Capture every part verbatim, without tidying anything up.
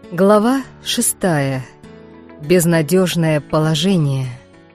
Глава шестая. Безнадежное положение.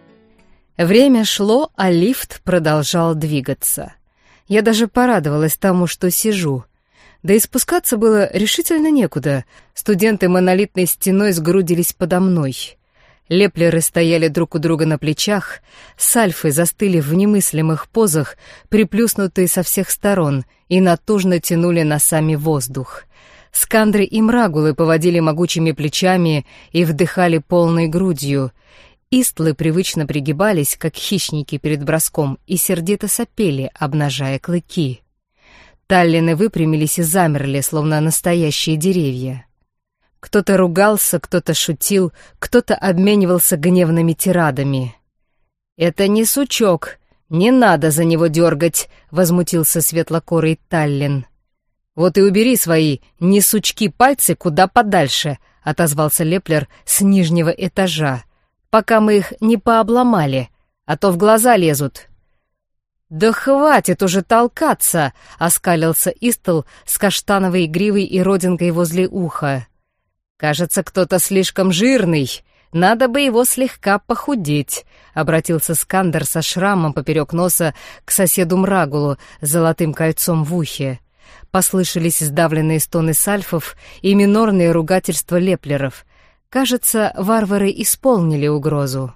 Время шло, а лифт продолжал двигаться. Я даже порадовалась тому, что сижу. Да и спускаться было решительно некуда. Студенты монолитной стеной сгрудились подо мной. Леплеры стояли друг у друга на плечах, сальфы застыли в немыслимых позах, приплюснутые со всех сторон, и натужно тянули носами воздух. Скандры и мрагулы поводили могучими плечами и вдыхали полной грудью. Истлы привычно пригибались, как хищники перед броском, и сердито сопели, обнажая клыки. Таллины выпрямились и замерли, словно настоящие деревья. Кто-то ругался, кто-то шутил, кто-то обменивался гневными тирадами. «Это не сучок, не надо за него дергать», — возмутился светлокорый Таллин. «Вот и убери свои не сучки пальцы куда подальше», — отозвался Леплер с нижнего этажа, «пока мы их не пообломали, а то в глаза лезут». «Да хватит уже толкаться», — оскалился Истл с каштановой гривой и родинкой возле уха. «Кажется, кто-то слишком жирный. Надо бы его слегка похудеть», — обратился Скандер со шрамом поперек носа к соседу Мрагулу с золотым кольцом в ухе. Послышались сдавленные стоны сальфов и минорные ругательства леплеров. Кажется, варвары исполнили угрозу.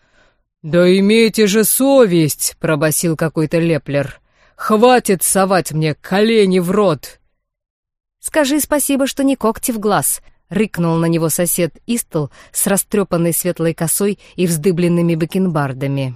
«Да имейте же совесть!» — пробасил какой-то леплер. «Хватит совать мне колени в рот!» «Скажи спасибо, что не когти в глаз!» — рыкнул на него сосед Истл с растрепанной светлой косой и вздыбленными бакенбардами.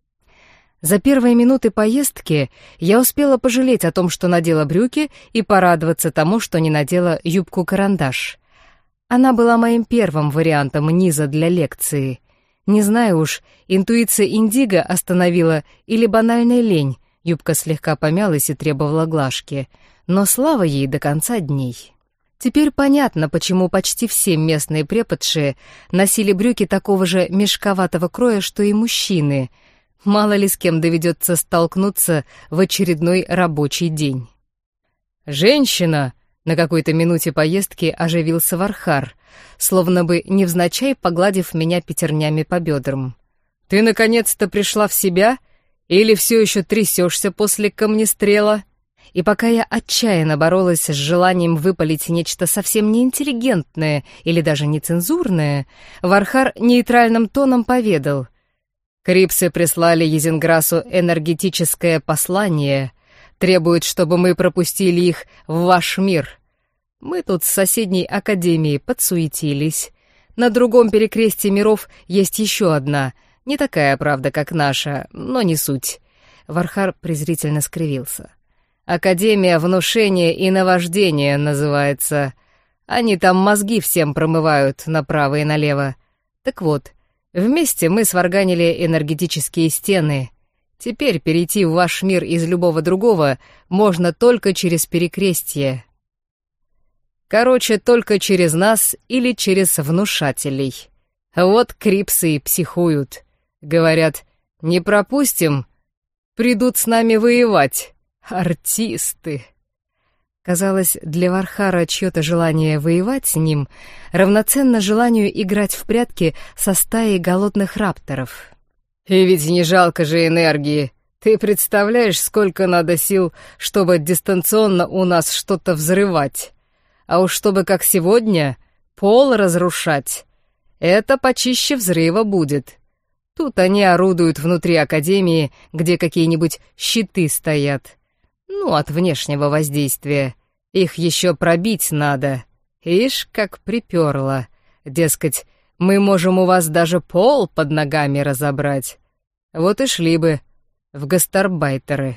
За первые минуты поездки я успела пожалеть о том, что надела брюки, и порадоваться тому, что не надела юбку-карандаш. Она была моим первым вариантом низа для лекции. Не знаю уж, интуиция Индиго остановила или банальная лень, юбка слегка помялась и требовала глажки, но слава ей до конца дней. Теперь понятно, почему почти все местные преподши носили брюки такого же мешковатого кроя, что и мужчины. Мало ли с кем доведется столкнуться в очередной рабочий день. «Женщина!» — на какой-то минуте поездки оживился Вархар, словно бы невзначай погладив меня пятернями по бедрам. «Ты наконец-то пришла в себя? Или все еще трясешься после камнестрела?» И пока я отчаянно боролась с желанием выпалить нечто совсем неинтеллигентное или даже нецензурное, Вархар нейтральным тоном поведал: «Крипсы прислали Езенграсу энергетическое послание, требуют, чтобы мы пропустили их в ваш мир. Мы тут с соседней академией подсуетились. На другом перекрестье миров есть еще одна, не такая, правда, как наша, но не суть». Вархар презрительно скривился. «Академия внушения и наваждения называется. Они там мозги всем промывают направо и налево. Так вот, вместе мы сварганили энергетические стены. Теперь перейти в ваш мир из любого другого можно только через перекрестье. Короче, только через нас или через внушателей. Вот крипсы и психуют. Говорят, не пропустим, придут с нами воевать. Артисты!» Казалось, для Вархара чье-то желание воевать с ним равноценно желанию играть в прятки со стаей голодных рапторов. «И ведь не жалко же энергии. Ты представляешь, сколько надо сил, чтобы дистанционно у нас что-то взрывать? А уж чтобы, как сегодня, пол разрушать. Это почище взрыва будет. Тут они орудуют внутри академии, где какие-нибудь щиты стоят. Ну, от внешнего воздействия. Их еще пробить надо. Ишь, как приперло. Дескать, мы можем у вас даже пол под ногами разобрать. Вот и шли бы в гастарбайтеры».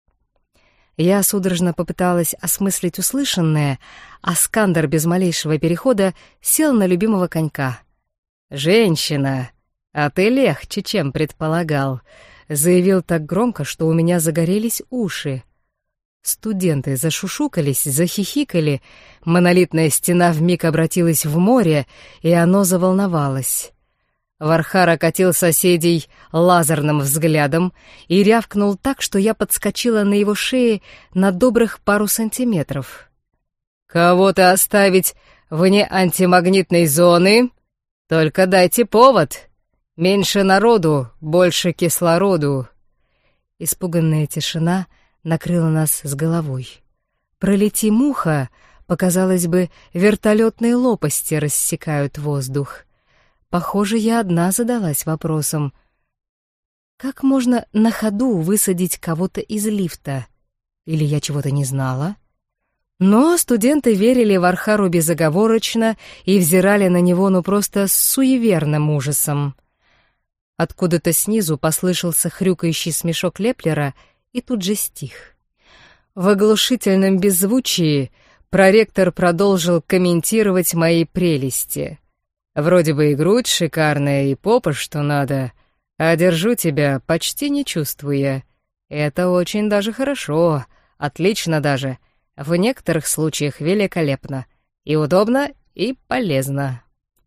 Я судорожно попыталась осмыслить услышанное, а Скандер без малейшего перехода сел на любимого конька. «Женщина, а ты легче, чем предполагал», — заявил так громко, что у меня загорелись уши. Студенты зашушукались, захихикали, монолитная стена вмиг обратилась в море, и оно заволновалось. Вархар окатил соседей лазерным взглядом и рявкнул так, что я подскочила на его шее на добрых пару сантиметров. кого-то оставить вне антимагнитной зоны, только дайте повод. Меньше народу, больше кислороду». Испуганная тишина накрыла нас с головой. Пролети муха, показалось бы, вертолетные лопасти рассекают воздух. Похоже, я одна задалась вопросом: как можно на ходу высадить кого-то из лифта? Или я чего-то не знала? Но студенты верили в Архару безоговорочно и взирали на него ну просто с суеверным ужасом. Откуда-то снизу послышался хрюкающий смешок Леплера и тут же стих. В оглушительном беззвучии проректор продолжил комментировать мои прелести. Вроде бы и грудь шикарная, и попа что надо, а держу тебя, почти не чувствуя. Это очень даже хорошо, отлично даже, в некоторых случаях великолепно, и удобно, и полезно.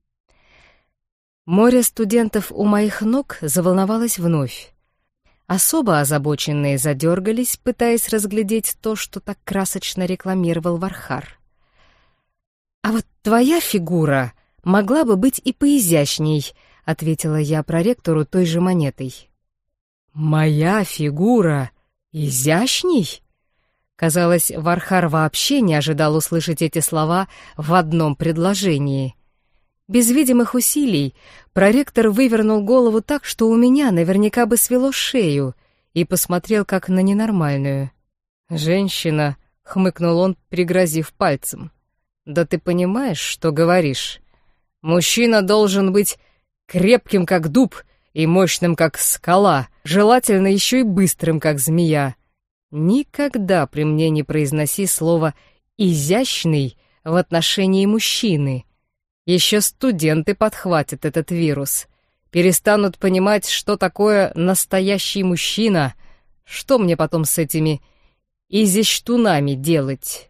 Море студентов у моих ног заволновалось вновь. Особо озабоченные задергались, пытаясь разглядеть то, что так красочно рекламировал Вархар. «А вот твоя фигура могла бы быть и поизящней», — ответила я проректору той же монетой. «Моя фигура изящней?» Казалось, Вархар вообще не ожидал услышать эти слова в одном предложении. Без видимых усилий проректор вывернул голову так, что у меня наверняка бы свело шею, и посмотрел как на ненормальную. «Женщина», — хмыкнул он, пригрозив пальцем, — «да ты понимаешь, что говоришь? Мужчина должен быть крепким, как дуб, и мощным, как скала, желательно еще и быстрым, как змея. Никогда при мне не произноси слово «изящный» в отношении мужчины. Еще студенты подхватят этот вирус, перестанут понимать, что такое настоящий мужчина. Что мне потом с этими изящтунами делать?»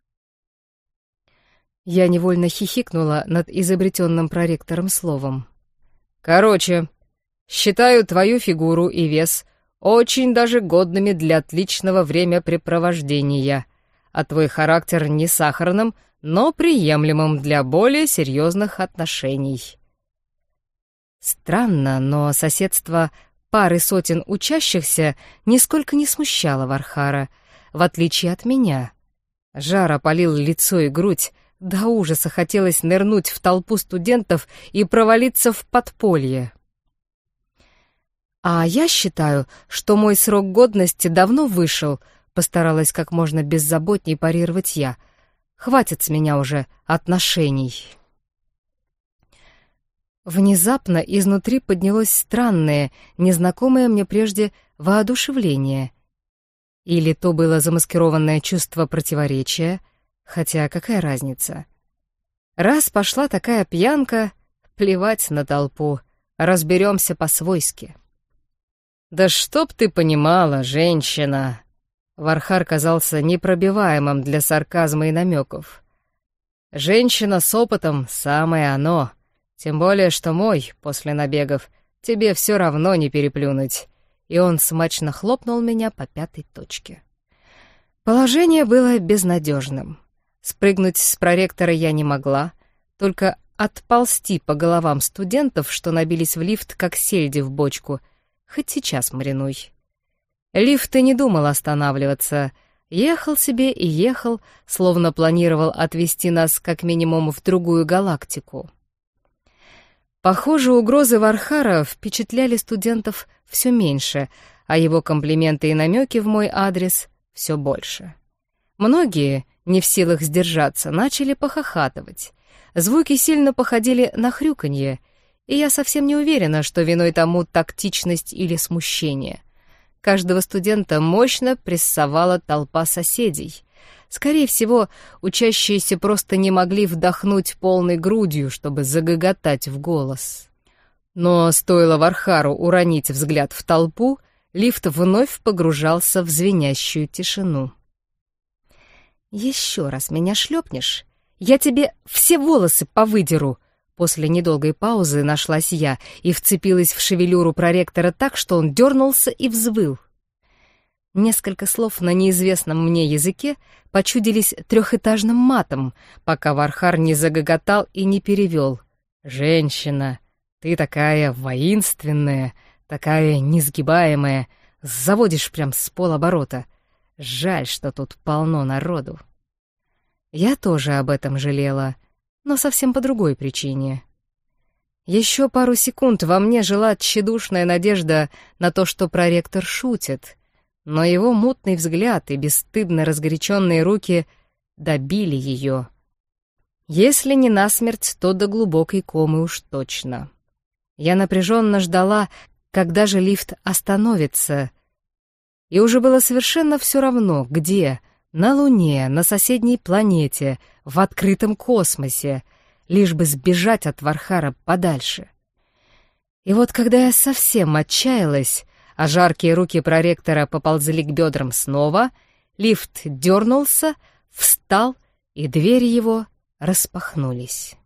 Я невольно хихикнула над изобретенным проректором словом. «Короче, считаю твою фигуру и вес очень даже годными для отличного времяпрепровождения, а твой характер не сахарным, но приемлемым для более серьезных отношений». Странно, но соседство пары сотен учащихся нисколько не смущало Вархара, в отличие от меня. Жар опалил лицо и грудь, до ужаса хотелось нырнуть в толпу студентов и провалиться в подполье. «А я считаю, что мой срок годности давно вышел», — постаралась как можно беззаботней парировать я. «Хватит с меня уже отношений». Внезапно изнутри поднялось странное, незнакомое мне прежде воодушевление. Или то было замаскированное чувство противоречия, хотя какая разница? Раз пошла такая пьянка, плевать на толпу, разберемся по-свойски. «Да чтоб ты понимала, женщина!» Вархар казался непробиваемым для сарказма и намеков. «Женщина с опытом — самое оно, тем более что мой, после набегов, тебе все равно не переплюнуть». И он смачно хлопнул меня по пятой точке. Положение было безнадежным. Спрыгнуть с проректора я не могла, только отползти по головам студентов, что набились в лифт, как сельди в бочку, хоть сейчас маринуй. Лифт и не думал останавливаться, ехал себе и ехал, словно планировал отвезти нас как минимум в другую галактику. Похоже, угрозы Вархара впечатляли студентов все меньше, а его комплименты и намеки в мой адрес все больше. Многие, не в силах сдержаться, начали похохатывать. Звуки сильно походили на хрюканье, и я совсем не уверена, что виной тому тактичность или смущение. Каждого студента мощно прессовала толпа соседей. Скорее всего, учащиеся просто не могли вдохнуть полной грудью, чтобы загоготать в голос. Но стоило Вархару уронить взгляд в толпу, лифт вновь погружался в звенящую тишину. «Еще раз меня шлепнешь, я тебе все волосы повыдеру!» После недолгой паузы нашлась я и вцепилась в шевелюру проректора так, что он дернулся и взвыл. Несколько слов на неизвестном мне языке почудились трехэтажным матом, пока Вархар не загоготал и не перевел. «Женщина, ты такая воинственная, такая несгибаемая, заводишь прям с полоборота. Жаль, что тут полно народу». Я тоже об этом жалела, но совсем по другой причине. Еще пару секунд во мне жила тщедушная надежда на то, что проректор шутит, но его мутный взгляд и бесстыдно разгоряченные руки добили ее. Если не насмерть, то до глубокой комы уж точно. Я напряженно ждала, когда же лифт остановится, и уже было совершенно все равно, где — на Луне, на соседней планете, в открытом космосе, лишь бы сбежать от Вархара подальше. И вот когда я совсем отчаялась, а жаркие руки проректора поползли к бедрам снова, лифт дернулся, встал, и двери его распахнулись.